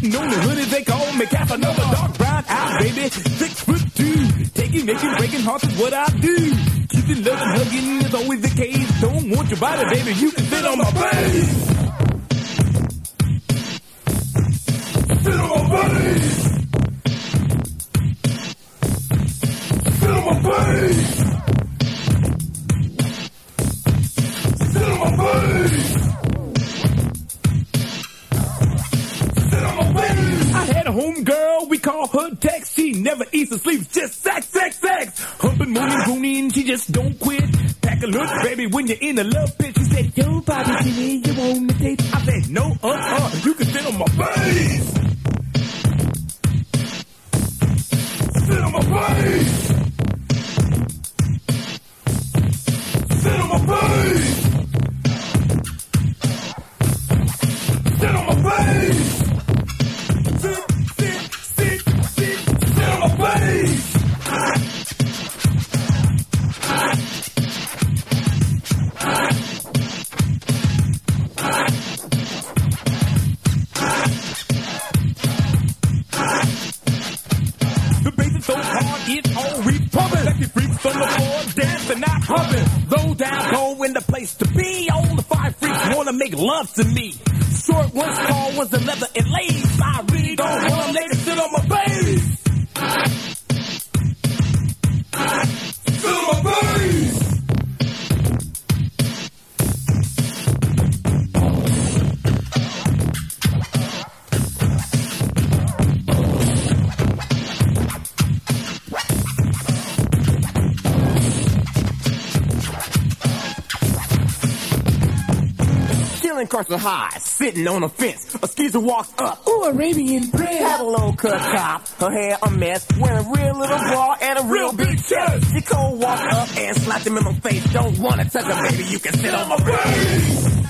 Sitting on the hoodie, they call me Casanova. Dark brown eye, baby, 6'2". Taking, making, breaking hearts is what I do. Keeping, loving, hugging is always the case. Don't want your body, baby, you can sit on my face. Sit on my face. Sit on my face. Sit on my face. Sit on my face. I had a home girl, we call her Tex. She never eats or sleeps, just sex, sex, sex. Humping, mooning, gooning, she just don't quit. Pack a lunch, baby, when you're in a love pit. She said, yo, Bobby, Jimmy, you want to taste? I said, no, you can sit on my face. Sit on my face. Sit on my face. Sit on my face. Sit on my face. The bass is so hard, it's all repumping. Sexy freaks on the floor, dancing, not humping. Low down, go in the place to be. All the five freaks wanna make love to me. Short ones, tall ones, and leather and lace. I really don't want a lady to sit on my face. Sit on my face. Carson High, sitting on a fence. A skeezer walks up. Ooh, Arabian Prince. Had a low cut top, her hair a mess, wearing a real little bra and a real big chest. She cold walked up and slapped him in my face. Don't wanna touch her, baby, you can sit on my face.